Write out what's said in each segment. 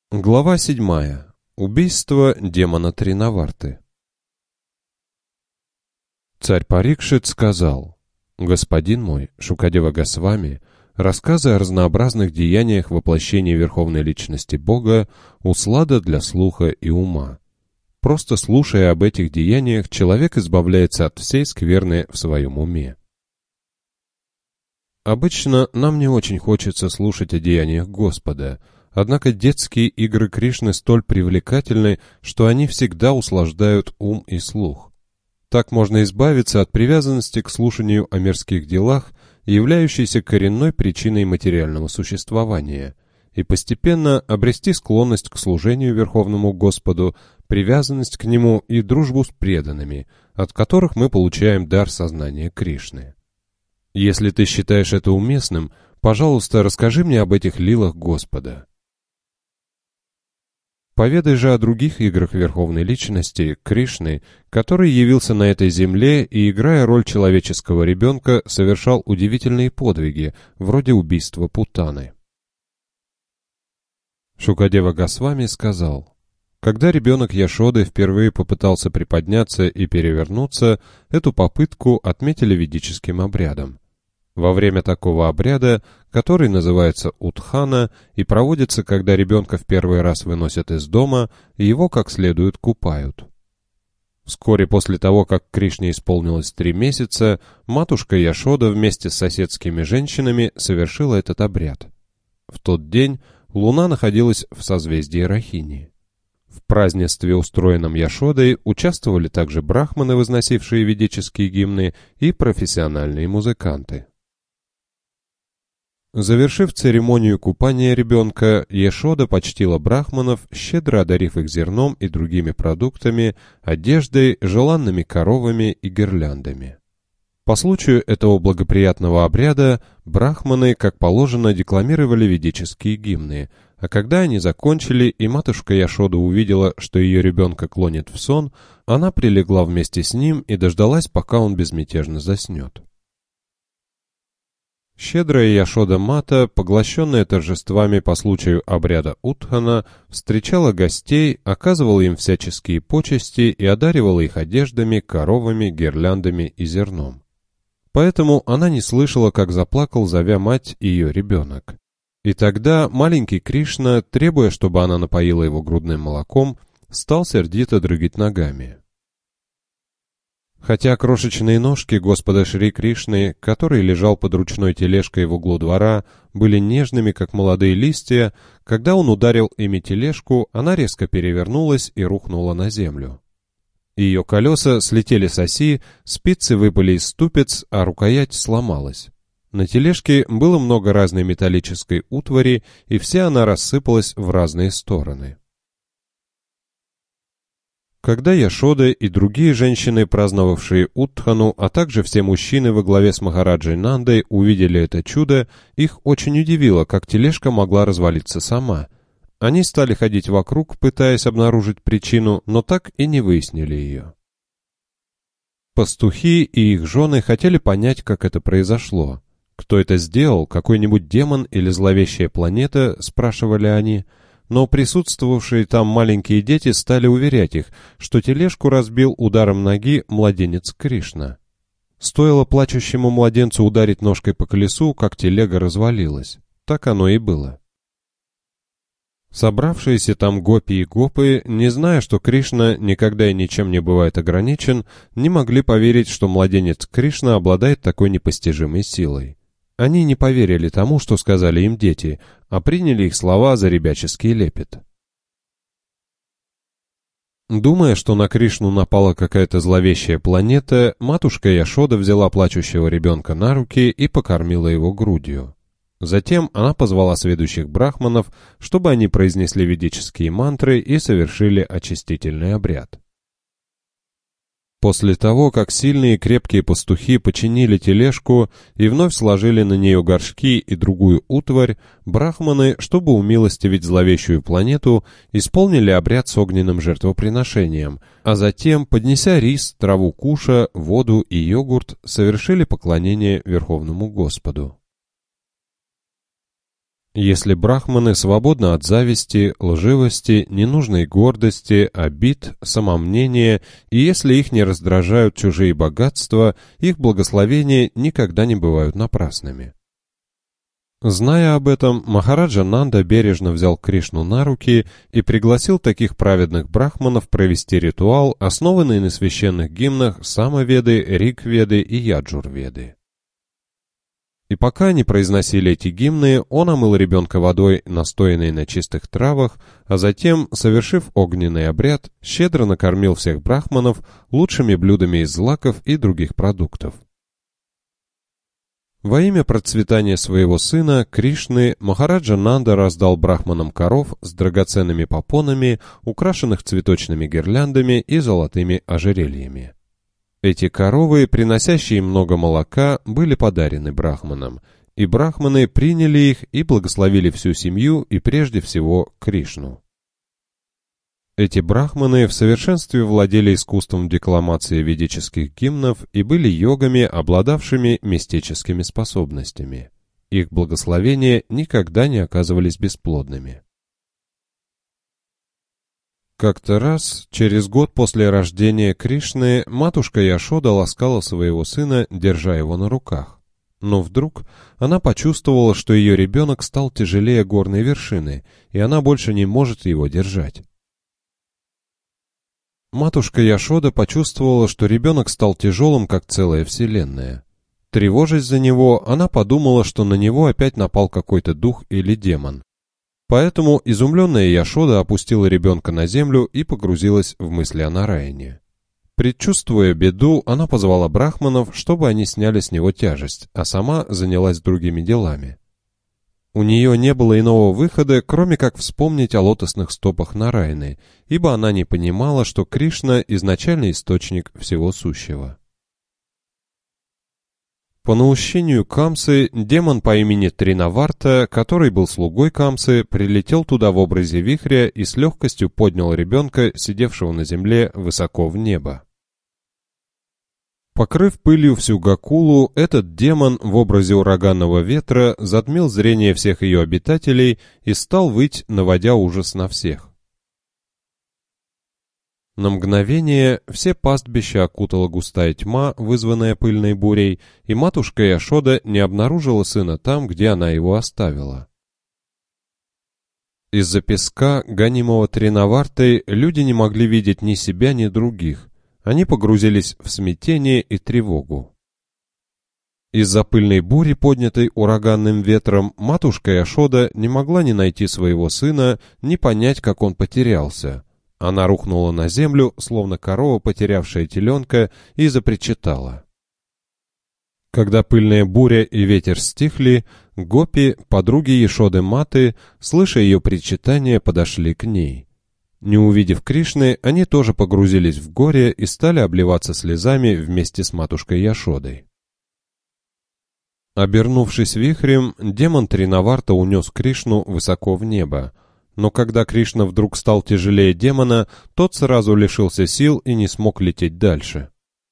Глава 7. Убийство демона Тринаварты. Царь Парикшит сказал: «Господин мой, Шукадева Госвами, рассказы о разнообразных деяниях воплощения Верховной Личности Бога услада для слуха и ума. Просто слушая об этих деяниях, человек избавляется от всей скверны в своем уме. Обычно нам не очень хочется слушать о деяниях Господа, однако детские игры Кришны столь привлекательны, что они всегда услаждают ум и слух. Так можно избавиться от привязанности к слушанию о мирских делах, являющейся коренной причиной материального существования, и постепенно обрести склонность к служению Верховному Господу, привязанность к Нему и дружбу с преданными, от которых мы получаем дар сознания Кришны. Если ты считаешь это уместным, пожалуйста, расскажи мне об этих лилах Господа. Поведай же о других играх Верховной Личности, Кришны, который явился на этой земле и, играя роль человеческого ребенка, совершал удивительные подвиги, вроде убийства Путаны. Шукадева Госвами сказал: когда ребенок Яшоды впервые попытался приподняться и перевернуться, эту попытку отметили ведическим обрядом. Во время такого обряда, который называется Утхана и проводится, когда ребенка в первый раз выносят из дома, его как следует купают. Вскоре после того, как Кришне исполнилось 3 месяца, матушка Яшода вместе с соседскими женщинами совершила этот обряд. В тот день луна находилась в созвездии Рахини. В празднестве, устроенном Яшодой, участвовали также брахманы, возносившие ведические гимны, и профессиональные музыканты. Завершив церемонию купания ребенка, Яшода почтила брахманов, щедро одарив их зерном и другими продуктами, одеждой, желанными коровами и гирляндами. По случаю этого благоприятного обряда брахманы, как положено, декламировали ведические гимны, а когда они закончили и матушка Яшода увидела, что ее ребенка клонит в сон, она прилегла вместе с ним и дождалась, пока он безмятежно заснет. Щедрая Яшода Мата, поглощенная торжествами по случаю обряда Утхана, встречала гостей, оказывала им всяческие почести и одаривала их одеждами, коровами, гирляндами и зерном. Поэтому она не слышала, как заплакал, зовя мать, ее ребенок. И тогда маленький Кришна, требуя, чтобы она напоила его грудным молоком, стал сердито дрыгать ногами. Хотя крошечные ножки Господа Шри Кришны, который лежал под ручной тележкой в углу двора, были нежными, как молодые листья, когда он ударил ими тележку, она резко перевернулась и рухнула на землю. Ее колеса слетели с оси, спицы выпали из ступиц, а рукоять сломалась. На тележке было много разной металлической утвари, и вся она рассыпалась в разные стороны. Когда Яшода и другие женщины, праздновавшие Утхану, а также все мужчины во главе с Махараджей Нандой увидели это чудо, их очень удивило, как тележка могла развалиться сама. Они стали ходить вокруг, пытаясь обнаружить причину, но так и не выяснили ее. Пастухи и их жены хотели понять, как это произошло. Кто это сделал, какой-нибудь демон или зловещая планета, спрашивали они, но присутствовавшие там маленькие дети стали уверять их, что тележку разбил ударом ноги младенец Кришна. Стоило плачущему младенцу ударить ножкой по колесу, как телега развалилась. Так оно и было. Собравшиеся там гопи и гопы, не зная, что Кришна никогда и ничем не бывает ограничен, не могли поверить, что младенец Кришна обладает такой непостижимой силой. Они не поверили тому, что сказали им дети, а приняли их слова за ребяческий лепет. Думая, что на Кришну напала какая-то зловещая планета, матушка Яшода взяла плачущего ребенка на руки и покормила его грудью. Затем она позвала сведущих брахманов, чтобы они произнесли ведические мантры и совершили очистительный обряд. После того, как сильные и крепкие пастухи починили тележку и вновь сложили на нее горшки и другую утварь, брахманы, чтобы умилостивить зловещую планету, исполнили обряд с огненным жертвоприношением, а затем, поднеся рис, траву куша, воду и йогурт, совершили поклонение Верховному Господу. Если брахманы свободны от зависти, лживости, ненужной гордости, обид, самомнения, и если их не раздражают чужие богатства, их благословения никогда не бывают напрасными. Зная об этом, Махараджа Нанда бережно взял Кришну на руки и пригласил таких праведных брахманов провести ритуал, основанный на священных гимнах Самаведы, Ригведы и Яджурведы. И пока они произносили эти гимны, он омыл ребенка водой, настоянной на чистых травах, а затем, совершив огненный обряд, щедро накормил всех брахманов лучшими блюдами из злаков и других продуктов. Во имя процветания своего сына, Кришны, Махараджа Нанда раздал брахманам коров с драгоценными попонами, украшенных цветочными гирляндами и золотыми ожерельями. Эти коровы, приносящие много молока, были подарены брахманам, и брахманы приняли их и благословили всю семью и прежде всего Кришну. Эти брахманы в совершенстве владели искусством декламации ведических гимнов и были йогами, обладавшими мистическими способностями. Их благословения никогда не оказывались бесплодными. Как-то раз, через год после рождения Кришны, матушка Яшода ласкала своего сына, держа его на руках. Но вдруг она почувствовала, что ее ребенок стал тяжелее горной вершины, и она больше не может его держать. Матушка Яшода почувствовала, что ребенок стал тяжелым, как целая вселенная. Тревожась за него, она подумала, что на него опять напал какой-то дух или демон. Поэтому изумленная Яшода опустила ребенка на землю и погрузилась в мысли о Нараяне. Предчувствуя беду, она позвала брахманов, чтобы они сняли с него тяжесть, а сама занялась другими делами. У нее не было иного выхода, кроме как вспомнить о лотосных стопах Нараяны, ибо она не понимала, что Кришна – изначальный источник всего сущего. По наущению Камсы, демон по имени Тринаварта, который был слугой Камсы, прилетел туда в образе вихря и с легкостью поднял ребенка, сидевшего на земле, высоко в небо. Покрыв пылью всю Гокулу, этот демон в образе ураганного ветра затмил зрение всех ее обитателей и стал выть, наводя ужас на всех. На мгновение все пастбища окутала густая тьма, вызванная пыльной бурей, и матушка Яшода не обнаружила сына там, где она его оставила. Из-за песка, гонимого Тринавартой, люди не могли видеть ни себя, ни других. Они погрузились в смятение и тревогу. Из-за пыльной бури, поднятой ураганным ветром, матушка Яшода не могла ни найти своего сына, ни понять, как он потерялся. Она рухнула на землю, словно корова, потерявшая теленка, и запричитала. Когда пыльная буря и ветер стихли, гопи, подруги Яшоды Маты, слыша ее причитание, подошли к ней. Не увидев Кришны, они тоже погрузились в горе и стали обливаться слезами вместе с матушкой Яшодой. Обернувшись вихрем, демон Тринаварта унес Кришну высоко в небо. Но когда Кришна вдруг стал тяжелее демона, тот сразу лишился сил и не смог лететь дальше.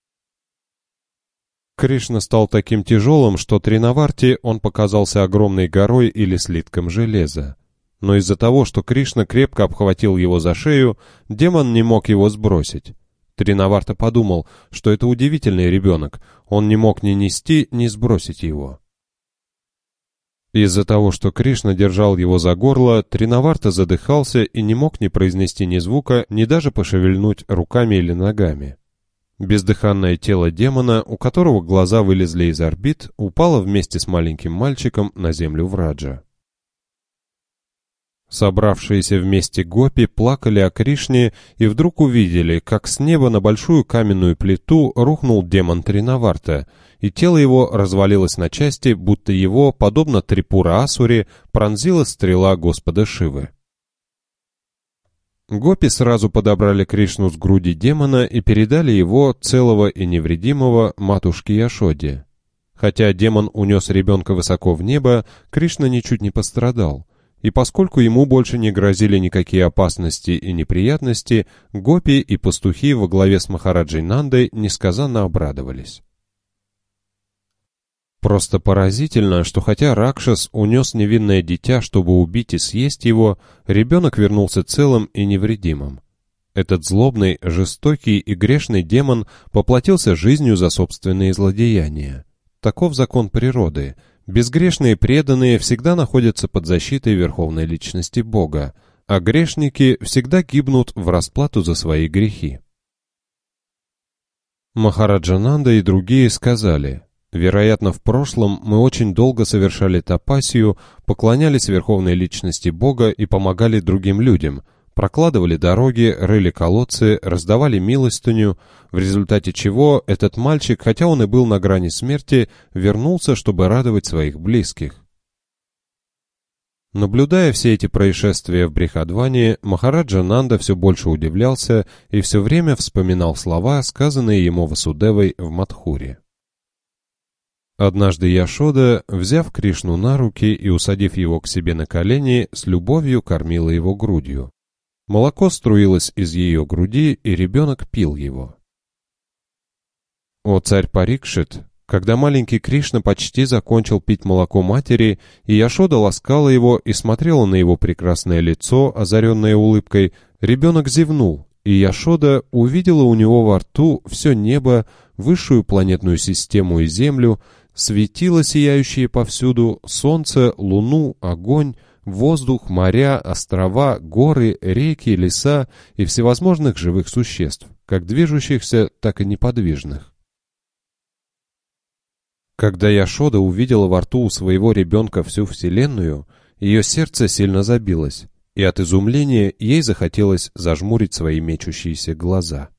Кришна стал таким тяжелым, что Тринаварте он показался огромной горой или слитком железа. Но из-за того, что Кришна крепко обхватил его за шею, демон не мог его сбросить. Тринаварта подумал, что это удивительный ребенок, он не мог ни нести, ни сбросить его. Из-за того, что Кришна держал его за горло, Тринаварта задыхался и не мог ни произнести ни звука, ни даже пошевельнуть руками или ногами. Бездыханное тело демона, у которого глаза вылезли из орбит, упало вместе с маленьким мальчиком на землю Враджа. Собравшиеся вместе гопи плакали о Кришне и вдруг увидели, как с неба на большую каменную плиту рухнул демон Тринаварта, и тело его развалилось на части, будто его, подобно Трипура-асуре, пронзила стрела Господа Шивы. Гопи сразу подобрали Кришну с груди демона и передали его, целого и невредимого, матушке Яшоде. Хотя демон унес ребенка высоко в небо, Кришна ничуть не пострадал. И поскольку ему больше не грозили никакие опасности и неприятности, гопи и пастухи во главе с Махараджей Нандой несказанно обрадовались. Просто поразительно, что хотя Ракшас унес невинное дитя, чтобы убить и съесть его, ребенок вернулся целым и невредимым. Этот злобный, жестокий и грешный демон поплатился жизнью за собственные злодеяния. Таков закон природы. Безгрешные преданные всегда находятся под защитой верховной личности Бога, а грешники всегда гибнут в расплату за свои грехи. Махараджананда и другие сказали: «Вероятно, в прошлом мы очень долго совершали тапасию, поклонялись верховной личности Бога и помогали другим людям, прокладывали дороги, рыли колодцы, раздавали милостыню, в результате чего этот мальчик, хотя он и был на грани смерти, вернулся, чтобы радовать своих близких». Наблюдая все эти происшествия в Брихадване, Махараджа-нанда все больше удивлялся и все время вспоминал слова, сказанные ему Васудевой в Мадхуре. Однажды Яшода, взяв Кришну на руки и усадив его к себе на колени, с любовью кормила его грудью. Молоко струилось из ее груди, и ребенок пил его. О царь Парикшит! Когда маленький Кришна почти закончил пить молоко матери, и Яшода ласкала его и смотрела на его прекрасное лицо, озаренное улыбкой, ребенок зевнул, и Яшода увидела у него во рту все небо, высшую планетную систему и Землю, светила сияющие повсюду, солнце, луну, огонь, воздух, моря, острова, горы, реки, леса и всевозможных живых существ, как движущихся, так и неподвижных. Когда Яшода увидела во рту у своего ребенка всю Вселенную, ее сердце сильно забилось, и от изумления ей захотелось зажмурить свои мечущиеся глаза.